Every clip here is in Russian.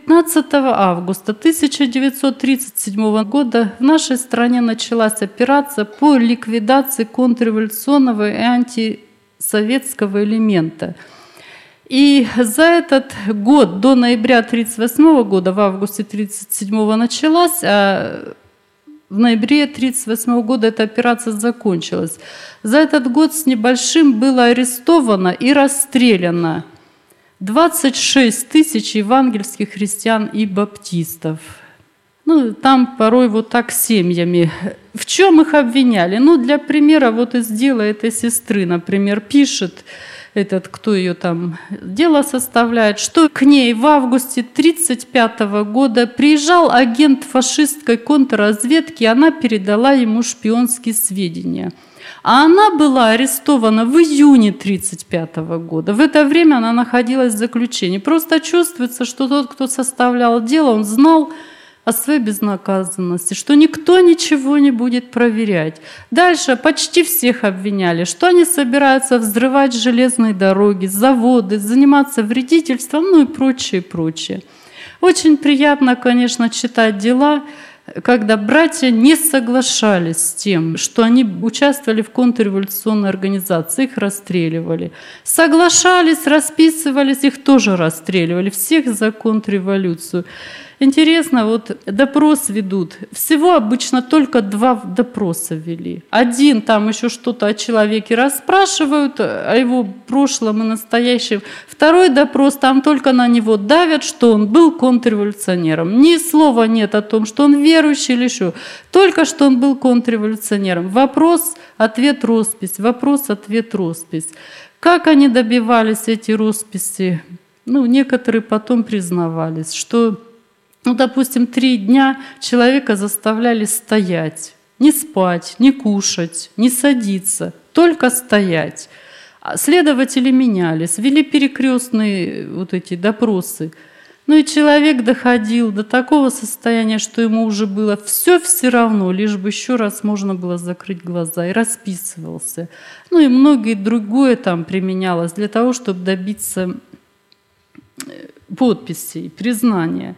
15 августа 1937 года в нашей стране началась операция по ликвидации контрреволюционного и антисоветского элемента. И за этот год, до ноября 1938 года, в августе 1937 началась, а в ноябре 1938 года эта операция закончилась. За этот год с небольшим было арестовано и расстреляно 26 тысяч евангельских христиан и баптистов. Там порой вот так семьями. В чем их обвиняли? Для примера, вот из дела этой сестры, например, пишет кто ее там дело составляет, что к ней в августе 1935 года приезжал агент фашистской контрразведки, она передала ему шпионские сведения. А она была арестована в июне 1935 года. В это время она находилась в заключении. Просто чувствуется, что тот, кто составлял дело, он знал о своей безнаказанности, что никто ничего не будет проверять. Дальше почти всех обвиняли, что они собираются взрывать железные дороги, заводы, заниматься вредительством, и прочее, прочее. Очень приятно, конечно, читать дела, когда братья не соглашались с тем, что они участвовали в контрреволюционной организации, их расстреливали. Соглашались, расписывались, их тоже расстреливали, всех за контрреволюцию. Интересно, вот допрос ведут. Всего обычно только 2 допроса вели. Один, там еще что-то о человеке расспрашивают, о его прошлом и настоящем. Второй допрос, там только на него давят, что он был контрреволюционером. Ни слова нет о том, что он верующий или еще. Только что он был контрреволюционером. Вопрос, ответ, роспись. Вопрос, ответ, роспись. Как они добивались эти росписи? Некоторые потом признавались, что допустим, 3 дня человека заставляли стоять, не спать, не кушать, не садиться, только стоять. Следователи менялись, вели перекрестные эти допросы. И человек доходил до такого состояния, что ему уже было все равно, лишь бы еще раз можно было закрыть глаза, и расписывался. И многое другое там применялось для того, чтобы добиться подписей, признания.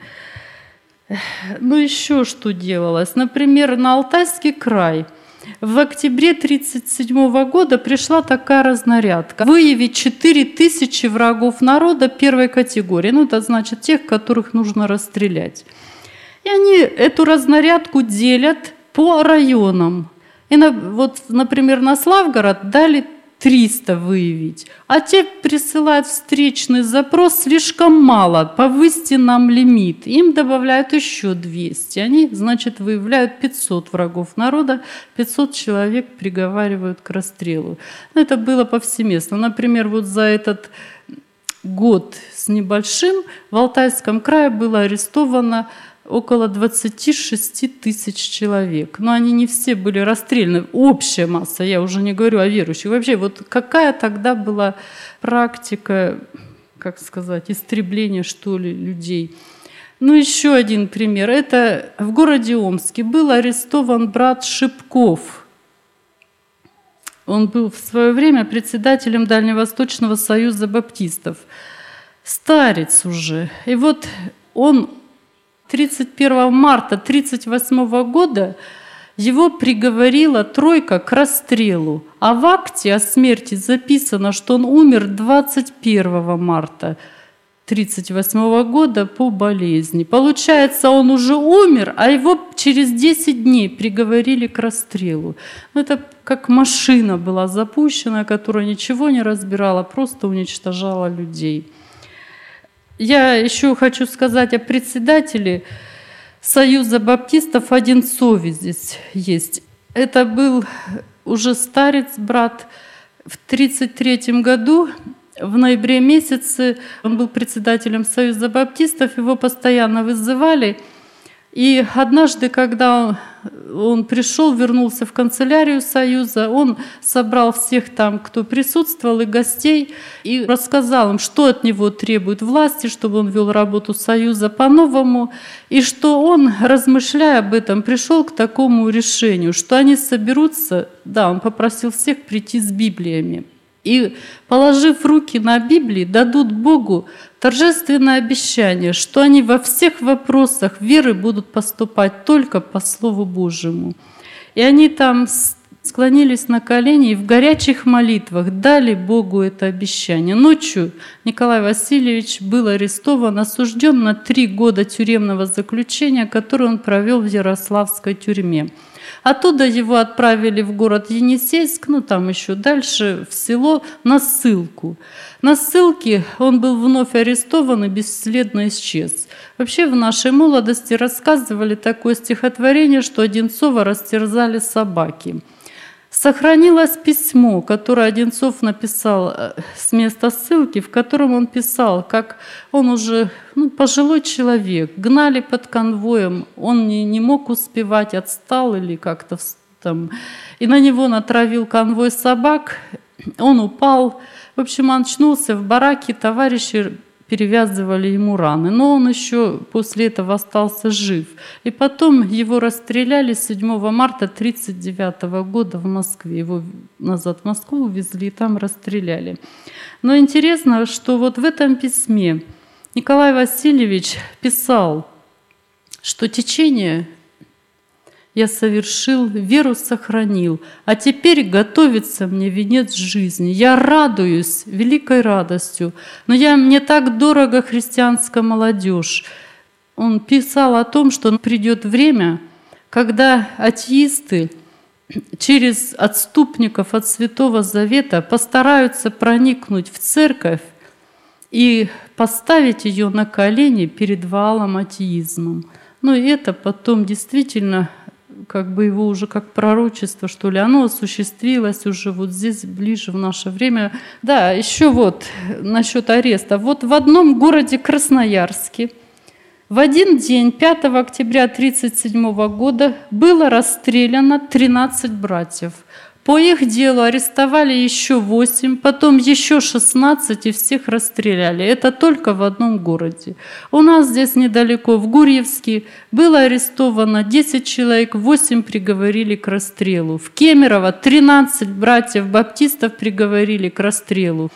Еще что делалось? Например, на Алтайский край в октябре 1937 года пришла такая разнарядка. Выявить 4000 врагов народа первой категории. Это значит тех, которых нужно расстрелять. И они эту разнарядку делят по районам. И например, на Славгород дали 300 выявить, а те присылают встречный запрос слишком мало, повысьте нам лимит. Им добавляют еще 200. Они, значит, выявляют 500 врагов народа, 500 человек приговаривают к расстрелу. Это было повсеместно. Например, за этот год с небольшим в Алтайском крае было арестовано около 26 тысяч человек. Но они не все были расстреляны. Общая масса, я уже не говорю о верующих. Вообще, какая тогда была практика, истребления, людей. Еще один пример. Это в городе Омске был арестован брат Шипков. Он был в свое время председателем Дальневосточного союза баптистов. Старец уже. И он 31 марта 1938 года его приговорила тройка к расстрелу, а в акте о смерти записано, что он умер 21 марта 1938 года по болезни. Получается, он уже умер, а его через 10 дней приговорили к расстрелу. Это как машина была запущена, которая ничего не разбирала, просто уничтожала людей. Я еще хочу сказать о председателе Союза баптистов Одинцове здесь есть. Это был уже старец, брат. В 1933 году, в ноябре месяце, он был председателем Союза баптистов, его постоянно вызывали. И однажды, когда он пришел, вернулся в канцелярию Союза, он собрал всех там, кто присутствовал, и гостей, и рассказал им, что от него требуют власти, чтобы он вел работу Союза по-новому, и что он, размышляя об этом, пришел к такому решению, что они соберутся, он попросил всех прийти с Библиями. и, положив руки на Библии, дадут Богу торжественное обещание, что они во всех вопросах веры будут поступать только по Слову Божьему. И они там склонились на колени и в горячих молитвах дали Богу это обещание. Ночью Николай Васильевич был арестован, осужден на 3 года тюремного заключения, которое он провел в Ярославской тюрьме. Оттуда его отправили в город Енисейск, там еще дальше, в село, на ссылку. На ссылке он был вновь арестован и бесследно исчез. Вообще в нашей молодости рассказывали такое стихотворение, что Одинцова растерзали собаки. Сохранилось письмо, которое Одинцов написал с места ссылки, в котором он писал, как он уже пожилой человек, гнали под конвоем, он не мог успевать, отстал или как-то там, и на него натравил конвой собак, он упал, в общем, он очнулся в бараке, товарищи перевязывали ему раны, но он еще после этого остался жив. И потом его расстреляли 7 марта 1939 года в Москве. Его назад в Москву увезли и там расстреляли. Но интересно, что вот в этом письме Николай Васильевич писал, что течение я совершил, веру сохранил, а теперь готовится мне венец жизни. Я радуюсь великой радостью, но мне так дорого христианская молодежь. Он писал о том, что придет время, когда атеисты через отступников от Святого Завета постараются проникнуть в церковь и поставить ее на колени перед ваалом атеизмом. И это потом действительно его уже как пророчество, что ли, оно осуществилось уже вот здесь, ближе в наше время. Да, еще вот насчет ареста. Вот в одном городе Красноярске в один день, 5 октября 1937 года, было расстреляно 13 братьев. По их делу арестовали еще 8, потом еще 16 и всех расстреляли. Это только в одном городе. У нас здесь недалеко, в Гурьевске, было арестовано 10 человек, 8 приговорили к расстрелу. В Кемерово 13 братьев-баптистов приговорили к расстрелу.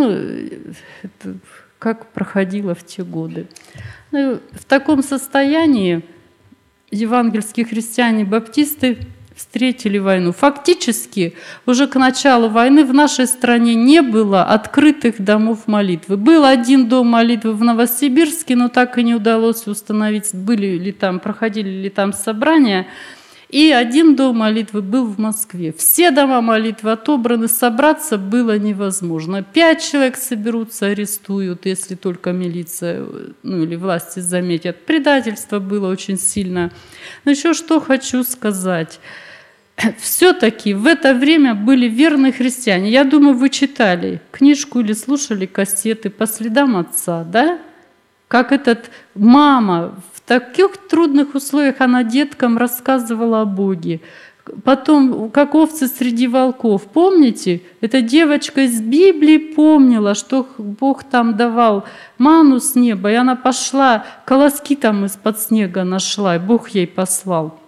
Это как проходило в те годы. В таком состоянии евангельские христиане-баптисты встретили войну. Фактически уже к началу войны в нашей стране не было открытых домов молитвы. Был один дом молитвы в Новосибирске, но так и не удалось установить, проходили ли там собрания. И один дом молитвы был в Москве. Все дома молитвы отобраны, собраться было невозможно. 5 человек соберутся, арестуют, если только милиция или власти заметят. Предательство было очень сильно. Но еще что хочу сказать. Все-таки в это время были верные христиане. Я думаю, вы читали книжку или слушали кассеты «По следам отца», да? Как мама в таких трудных условиях она деткам рассказывала о Боге. Потом, как овцы среди волков. Помните? Эта девочка из Библии помнила, что Бог там давал ману с неба, и она пошла, колоски там из-под снега нашла, и Бог ей послал.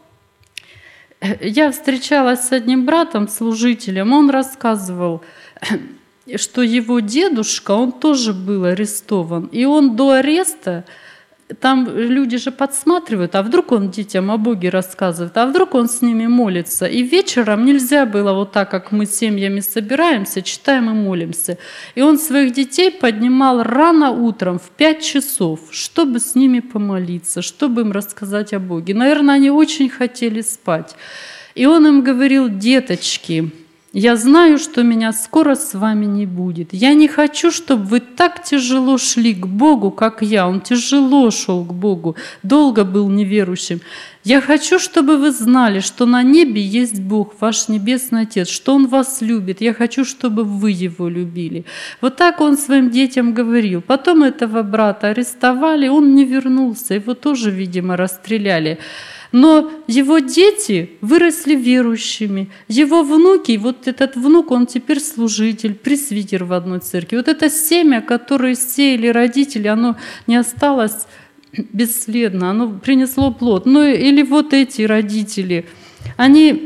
Я встречалась с одним братом, служителем, он рассказывал, что его дедушка, он тоже был арестован, и он до ареста, там люди же подсматривают, а вдруг он детям о Боге рассказывает, а вдруг он с ними молится. И вечером нельзя было вот так, как мы семьями собираемся, читаем и молимся. И он своих детей поднимал рано утром в 5 часов, чтобы с ними помолиться, чтобы им рассказать о Боге. Наверное, они очень хотели спать. И он им говорил: деточки, я знаю, что меня скоро с вами не будет. Я не хочу, чтобы вы так тяжело шли к Богу, как я. Он тяжело шел к Богу, долго был неверующим. Я хочу, чтобы вы знали, что на небе есть Бог, ваш Небесный Отец, что Он вас любит. Я хочу, чтобы вы Его любили. Вот так он своим детям говорил. Потом этого брата арестовали, он не вернулся, его тоже, видимо, расстреляли. Но его дети выросли верующими. Его внуки, вот этот внук, он теперь служитель, пресвитер в одной церкви. Вот это семя, которое сеяли родители, оно не осталось бесследно, оно принесло плод. Ну или вот эти родители, они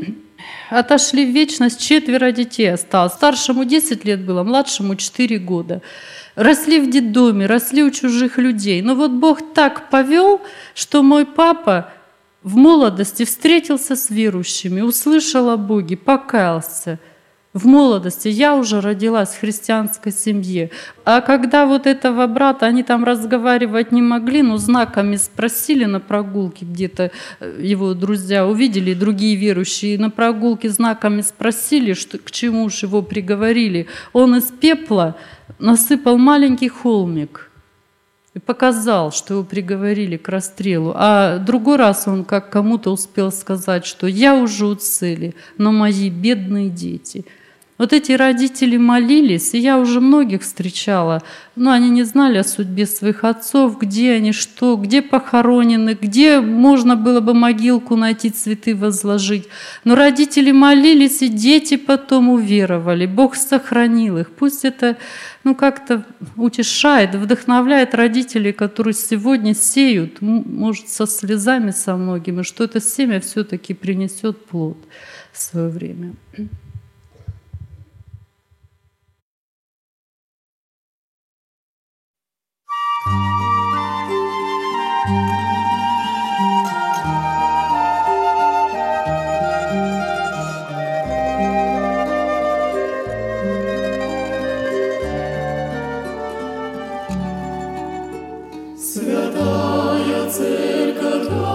отошли в вечность, 4 детей осталось. Старшему 10 лет было, младшему 4 года. Росли в детдоме, росли у чужих людей. Но вот Бог так повел, что мой папа в молодости встретился с верующими, услышал о Боге, покаялся. В молодости я уже родилась в христианской семье. А когда вот этого брата, они там разговаривать не могли, но знаками спросили на прогулке, где-то его друзья увидели, другие верующие, на прогулке знаками спросили, что, к чему же его приговорили. Он из пепла насыпал маленький холмик и показал, что его приговорили к расстрелу. А другой раз он как кому-то успел сказать, что я уже у цели, но мои бедные дети. Вот эти родители молились, и я уже многих встречала, но они не знали о судьбе своих отцов, где они, что, где похоронены, где можно было бы могилку найти, цветы возложить. Но родители молились, и дети потом уверовали. Бог сохранил их. Пусть это как-то утешает, вдохновляет родителей, которые сегодня сеют, может, со слезами со многими, что это семя все-таки принесет плод в свое время. Святая Церковь